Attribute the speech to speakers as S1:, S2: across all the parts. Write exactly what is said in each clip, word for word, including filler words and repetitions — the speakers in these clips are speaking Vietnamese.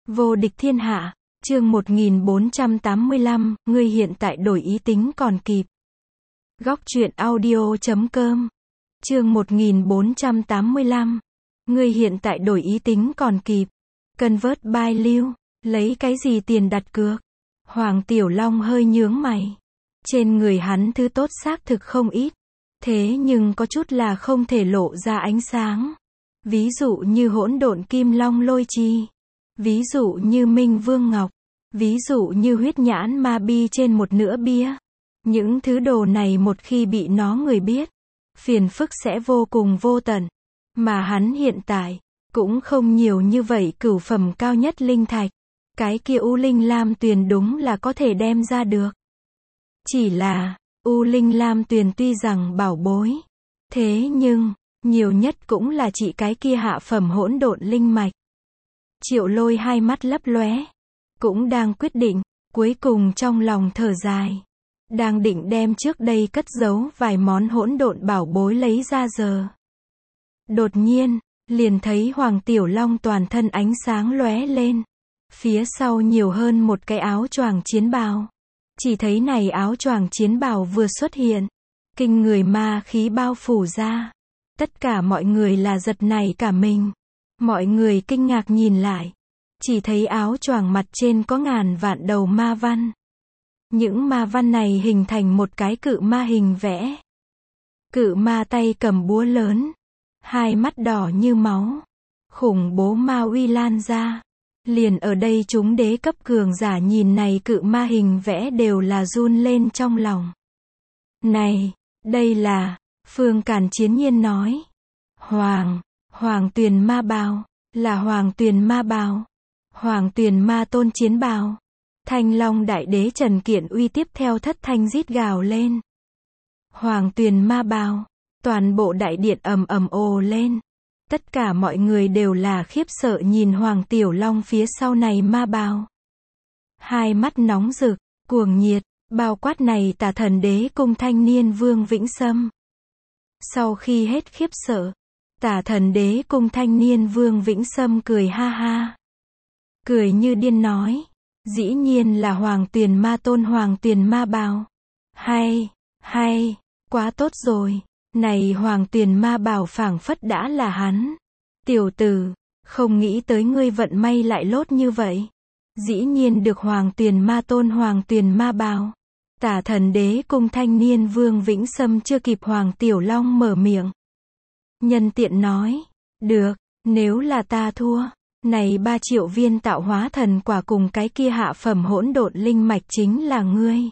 S1: Vô địch thiên hạ, chương một nghìn bốn trăm tám mươi lăm, ngươi hiện tại đổi ý tính còn kịp. Góc truyện audio chấm com. Chương một nghìn bốn trăm tám mươi lăm. Ngươi hiện tại đổi ý tính còn kịp. Convert by lưu, lấy cái gì tiền đặt cược? Hoàng Tiểu Long hơi nhướng mày. Trên người hắn thứ tốt xác thực không ít, thế nhưng có chút là không thể lộ ra ánh sáng. Ví dụ như hỗn độn kim long lôi chi, ví dụ như Minh Vương Ngọc, ví dụ như huyết nhãn ma bi trên một nửa bia. Những thứ đồ này một khi bị nó người biết, phiền phức sẽ vô cùng vô tận. Mà hắn hiện tại cũng không nhiều như vậy cửu phẩm cao nhất linh thạch. Cái kia U Linh Lam Tuyền đúng là có thể đem ra được. Chỉ là, U Linh Lam Tuyền tuy rằng bảo bối, thế nhưng, nhiều nhất cũng là chỉ cái kia hạ phẩm hỗn độn linh mạch. Triệu Lôi hai mắt lấp lóe, cũng đang quyết định, cuối cùng trong lòng thở dài. Đang định đem trước đây cất giấu vài món hỗn độn bảo bối lấy ra giờ. Đột nhiên, liền thấy Hoàng Tiểu Long toàn thân ánh sáng lóe lên. Phía sau nhiều hơn một cái áo choàng chiến bào. Chỉ thấy này áo choàng chiến bào vừa xuất hiện, kinh người ma khí bao phủ ra. Tất cả mọi người là giật nảy cả mình. Mọi người kinh ngạc nhìn lại, chỉ thấy áo choàng mặt trên có ngàn vạn đầu ma văn. Những ma văn này hình thành một cái cự ma hình vẽ. Cự ma tay cầm búa lớn, hai mắt đỏ như máu, khủng bố ma uy lan ra. Liền ở đây chúng đế cấp cường giả nhìn này cự ma hình vẽ đều là run lên trong lòng. Này, đây là, Phương Càn Chiến nhiên nói. Hoàng, Hoàng Tuyền ma bào, là Hoàng Tuyền ma bào. Hoàng Tuyền ma tôn chiến bào. Thanh Long đại đế Trần Kiện Uy tiếp theo thất thanh rít gào lên. Hoàng Tuyền ma bào, toàn bộ đại điện ầm ầm ồ lên. Tất cả mọi người đều là khiếp sợ nhìn Hoàng Tiểu Long phía sau này ma bào. Hai mắt nóng rực, cuồng nhiệt, bao quát này Tà Thần Đế cung thanh niên Vương Vĩnh Sâm. Sau khi hết khiếp sợ, Tà Thần Đế cung thanh niên Vương Vĩnh Sâm cười ha ha. Cười như điên nói, dĩ nhiên là Hoàng Tuyền ma tôn Hoàng Tuyền ma bào. Hay, hay, quá tốt rồi. Này Hoàng Tuyền ma bào phảng phất đã là hắn. Tiểu tử, không nghĩ tới ngươi vận may lại lốt như vậy. Dĩ nhiên được Hoàng Tuyền ma tôn Hoàng Tuyền ma bào. Tả Thần Đế cung thanh niên Vương Vĩnh Sâm chưa kịp Hoàng Tiểu Long mở miệng. Nhân tiện nói, được, nếu là ta thua, này ba triệu viên tạo hóa thần quả cùng cái kia hạ phẩm hỗn độn linh mạch chính là ngươi.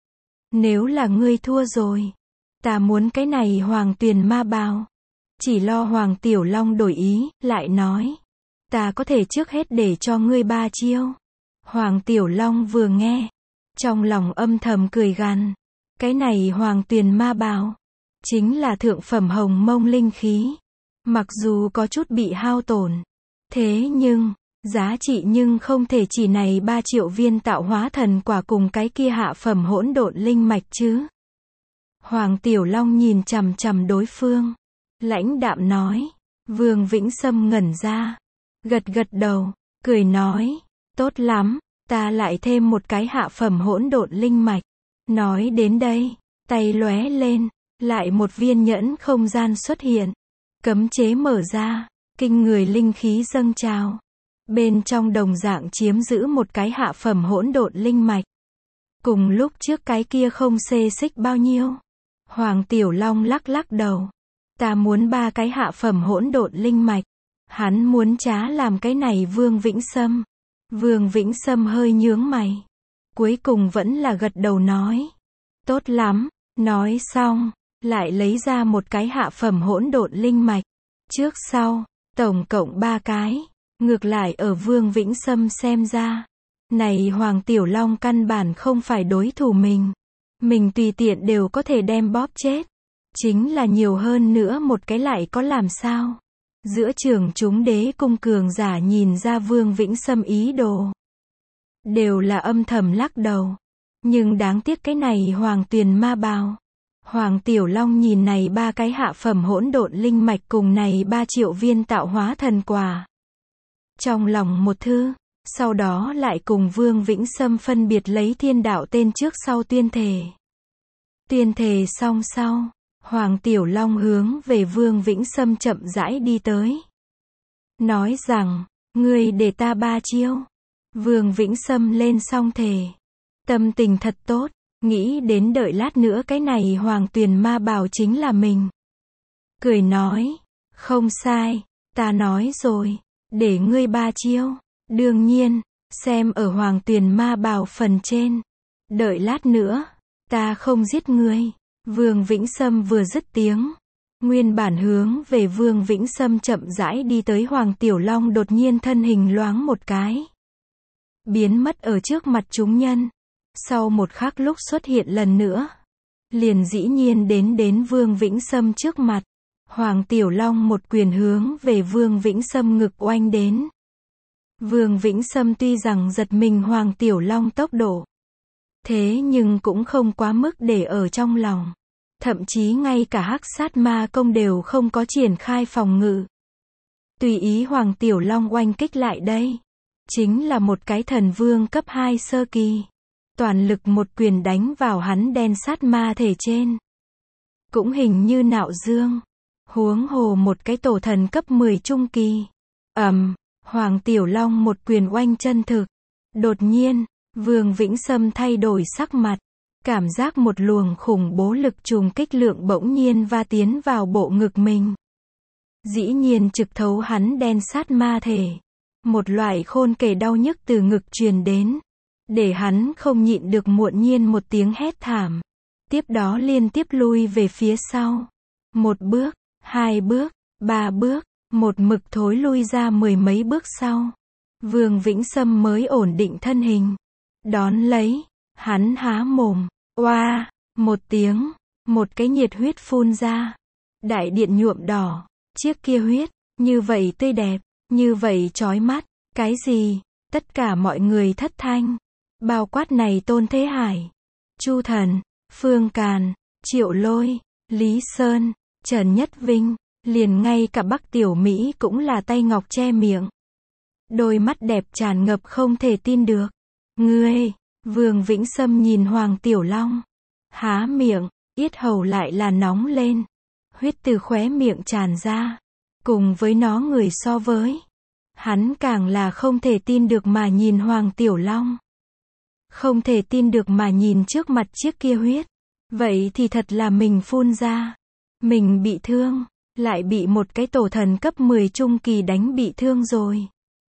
S1: Nếu là ngươi thua rồi, ta muốn cái này Hoàng Tuyền ma bào. Chỉ lo Hoàng Tiểu Long đổi ý, lại nói, ta có thể trước hết để cho ngươi ba chiêu. Hoàng Tiểu Long vừa nghe, trong lòng âm thầm cười gằn. Cái này Hoàng Tuyền ma bào, chính là thượng phẩm hồng mông linh khí. Mặc dù có chút bị hao tổn, thế nhưng, giá trị nhưng không thể chỉ này ba triệu viên tạo hóa thần quả cùng cái kia hạ phẩm hỗn độn linh mạch chứ. Hoàng Tiểu Long nhìn chằm chằm đối phương, lãnh đạm nói. Vương Vĩnh Sâm ngẩn ra, gật gật đầu, cười nói, tốt lắm, ta lại thêm một cái hạ phẩm hỗn độn linh mạch. Nói đến đây, tay lóe lên, lại một viên nhẫn không gian xuất hiện. Cấm chế mở ra, kinh người linh khí dâng trào. Bên trong đồng dạng chiếm giữ một cái hạ phẩm hỗn độn linh mạch. Cùng lúc trước cái kia không xê xích bao nhiêu. Hoàng Tiểu Long lắc lắc đầu. Ta muốn ba cái hạ phẩm hỗn độn linh mạch. Hắn muốn trá làm cái này Vương Vĩnh Sâm. Vương Vĩnh Sâm hơi nhướng mày. Cuối cùng vẫn là gật đầu nói. Tốt lắm, nói xong, lại lấy ra một cái hạ phẩm hỗn độn linh mạch. Trước sau, tổng cộng ba cái. Ngược lại ở Vương Vĩnh Sâm xem ra, này Hoàng Tiểu Long căn bản không phải đối thủ mình. Mình tùy tiện đều có thể đem bóp chết. Chính là nhiều hơn nữa một cái lại có làm sao. Giữa trường chúng đế cung cường giả nhìn ra Vương Vĩnh Sâm ý đồ, đều là âm thầm lắc đầu. Nhưng đáng tiếc cái này Hoàng Tuyền ma bào. Hoàng Tiểu Long nhìn này ba cái hạ phẩm hỗn độn linh mạch cùng này ba triệu viên tạo hóa thần quả. Trong lòng một thư, Sau đó lại cùng Vương Vĩnh Sâm phân biệt lấy thiên đạo tên trước sau tuyên thề. Tuyên thề xong sau, Hoàng Tiểu Long hướng về Vương Vĩnh Sâm chậm rãi đi tới. Nói rằng, ngươi để ta ba chiêu. Vương Vĩnh Sâm lên xong thề. Tâm tình thật tốt, nghĩ đến đợi lát nữa cái này Hoàng Tuyền Ma Bào chính là mình. Cười nói, không sai, ta nói rồi, để ngươi ba chiêu. Đương nhiên, xem ở Hoàng Tuyền Ma Bào phần trên. Đợi lát nữa, ta không giết ngươi. Vương Vĩnh Sâm vừa dứt tiếng. Nguyên bản hướng về Vương Vĩnh Sâm chậm rãi đi tới Hoàng Tiểu Long đột nhiên thân hình loáng một cái. Biến mất ở trước mặt chúng nhân. Sau một khắc lúc xuất hiện lần nữa. Liền dĩ nhiên đến đến Vương Vĩnh Sâm trước mặt. Hoàng Tiểu Long một quyền hướng về Vương Vĩnh Sâm ngực oanh đến. Vương Vĩnh Sâm tuy rằng giật mình Hoàng Tiểu Long tốc độ. Thế nhưng cũng không quá mức để ở trong lòng. Thậm chí ngay cả hắc sát ma công đều không có triển khai phòng ngự. Tùy ý Hoàng Tiểu Long oanh kích lại đây. Chính là một cái thần vương cấp hai sơ kỳ. Toàn lực một quyền đánh vào hắn đen sát ma thể trên. Cũng hình như nạo dương. Huống hồ một cái tổ thần cấp mười trung kỳ. Ầm, Hoàng Tiểu Long một quyền oanh chân thực. Đột nhiên, Vương Vĩnh Sâm thay đổi sắc mặt. Cảm giác một luồng khủng bố lực trùng kích lượng bỗng nhiên va tiến vào bộ ngực mình. Dĩ nhiên trực thấu hắn đen sát ma thể. Một loại khôn kể đau nhức từ ngực truyền đến. Để hắn không nhịn được muộn nhiên một tiếng hét thảm. Tiếp đó liên tiếp lui về phía sau. Một bước, hai bước, ba bước, một mực thối lui ra mười mấy bước sau. Vương Vĩnh Sâm mới ổn định thân hình. Đón lấy, hắn há mồm, oa, một tiếng, một cái nhiệt huyết phun ra. Đại điện nhuộm đỏ, chiếc kia huyết, như vậy tươi đẹp, như vậy chói mắt, cái gì? Tất cả mọi người thất thanh. Bao quát này Tôn Thế Hải, Chu Thần, Phương Càn, Triệu Lôi, Lý Sơn, Trần Nhất Vinh, liền ngay cả Bắc Tiểu Mỹ cũng là tay ngọc che miệng. Đôi mắt đẹp tràn ngập không thể tin được. Ngươi, Vương Vĩnh Sâm nhìn Hoàng Tiểu Long. Há miệng, yết hầu lại là nóng lên. Huyết từ khóe miệng tràn ra. Cùng với nó người so với. Hắn càng là không thể tin được mà nhìn Hoàng Tiểu Long. Không thể tin được mà nhìn trước mặt chiếc kia huyết. Vậy thì thật là mình phun ra. Mình bị thương, lại bị một cái tổ thần cấp mười trung kỳ đánh bị thương rồi.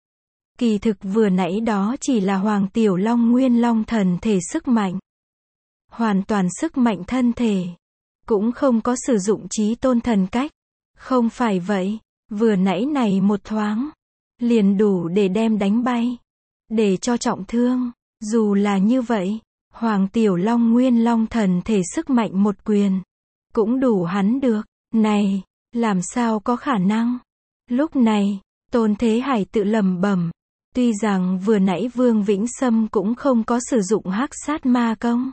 S1: Kỳ thực vừa nãy đó chỉ là Hoàng Tiểu Long nguyên long thần thể sức mạnh. Hoàn toàn sức mạnh thân thể. Cũng không có sử dụng chí tôn thần cách. Không phải vậy, vừa nãy này một thoáng. Liền đủ để đem đánh bay. Để cho trọng thương. Dù là như vậy, Hoàng Tiểu Long nguyên long thần thể sức mạnh một quyền. Cũng đủ hắn được. Này, làm sao có khả năng? Lúc này, Tôn Thế Hải tự lẩm bẩm. Tuy rằng vừa nãy Vương Vĩnh Sâm cũng không có sử dụng hắc sát ma công.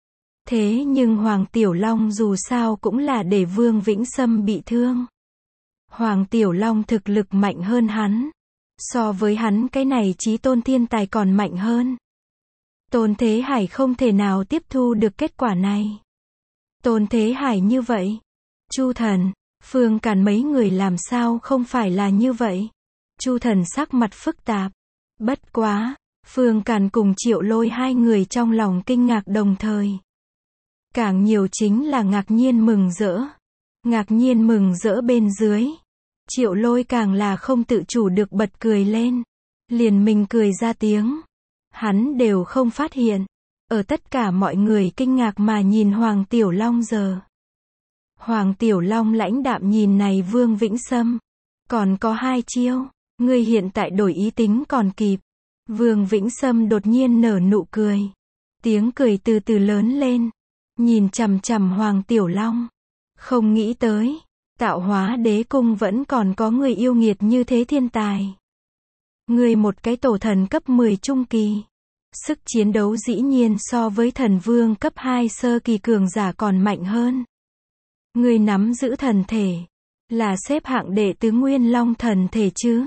S1: Thế nhưng Hoàng Tiểu Long dù sao cũng là để Vương Vĩnh Sâm bị thương. Hoàng Tiểu Long thực lực mạnh hơn hắn. So với hắn cái này chí tôn thiên tài còn mạnh hơn. Tôn Thế Hải không thể nào tiếp thu được kết quả này. Tôn Thế Hải như vậy. Chu Thần, Phương Càn mấy người làm sao không phải là như vậy. Chu Thần sắc mặt phức tạp. Bất quá, Phương Càn cùng Triệu Lôi hai người trong lòng kinh ngạc đồng thời. Càng nhiều chính là ngạc nhiên mừng rỡ. Ngạc nhiên mừng rỡ bên dưới. Triệu Lôi càng là không tự chủ được bật cười lên. Liền mình cười ra tiếng. Hắn đều không phát hiện. Ở tất cả mọi người kinh ngạc mà nhìn Hoàng Tiểu Long giờ. Hoàng Tiểu Long lãnh đạm nhìn này Vương Vĩnh Sâm. Còn có hai chiêu. Ngươi hiện tại đổi ý tính còn kịp. Vương Vĩnh Sâm đột nhiên nở nụ cười. Tiếng cười từ từ lớn lên. Nhìn chằm chằm Hoàng Tiểu Long. Không nghĩ tới. Tạo hóa đế cung vẫn còn có người yêu nghiệt như thế thiên tài. Ngươi một cái tổ thần cấp mười trung kỳ. Sức chiến đấu dĩ nhiên so với thần vương cấp hai sơ kỳ cường giả còn mạnh hơn. Ngươi nắm giữ thần thể. Là xếp hạng đệ tứ nguyên long thần thể chứ.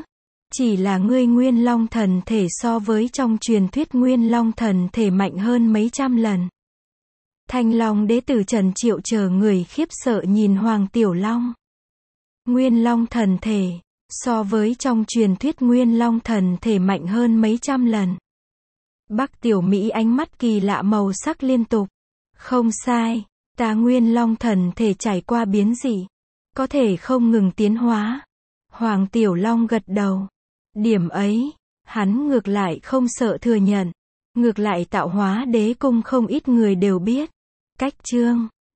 S1: Chỉ là ngươi Nguyên Long thần thể so với trong truyền thuyết Nguyên Long thần thể mạnh hơn mấy trăm lần. Thanh Long đế tử Trần Triệu chờ người khiếp sợ nhìn Hoàng Tiểu Long. Nguyên Long thần thể, so với trong truyền thuyết Nguyên Long thần thể mạnh hơn mấy trăm lần. Bắc Tiểu Mỹ ánh mắt kỳ lạ màu sắc liên tục. Không sai, ta Nguyên Long thần thể trải qua biến dị, có thể không ngừng tiến hóa. Hoàng Tiểu Long gật đầu. Điểm ấy, hắn ngược lại không sợ thừa nhận. Ngược lại Tạo Hóa Đế Cung không ít người đều biết. Cách chương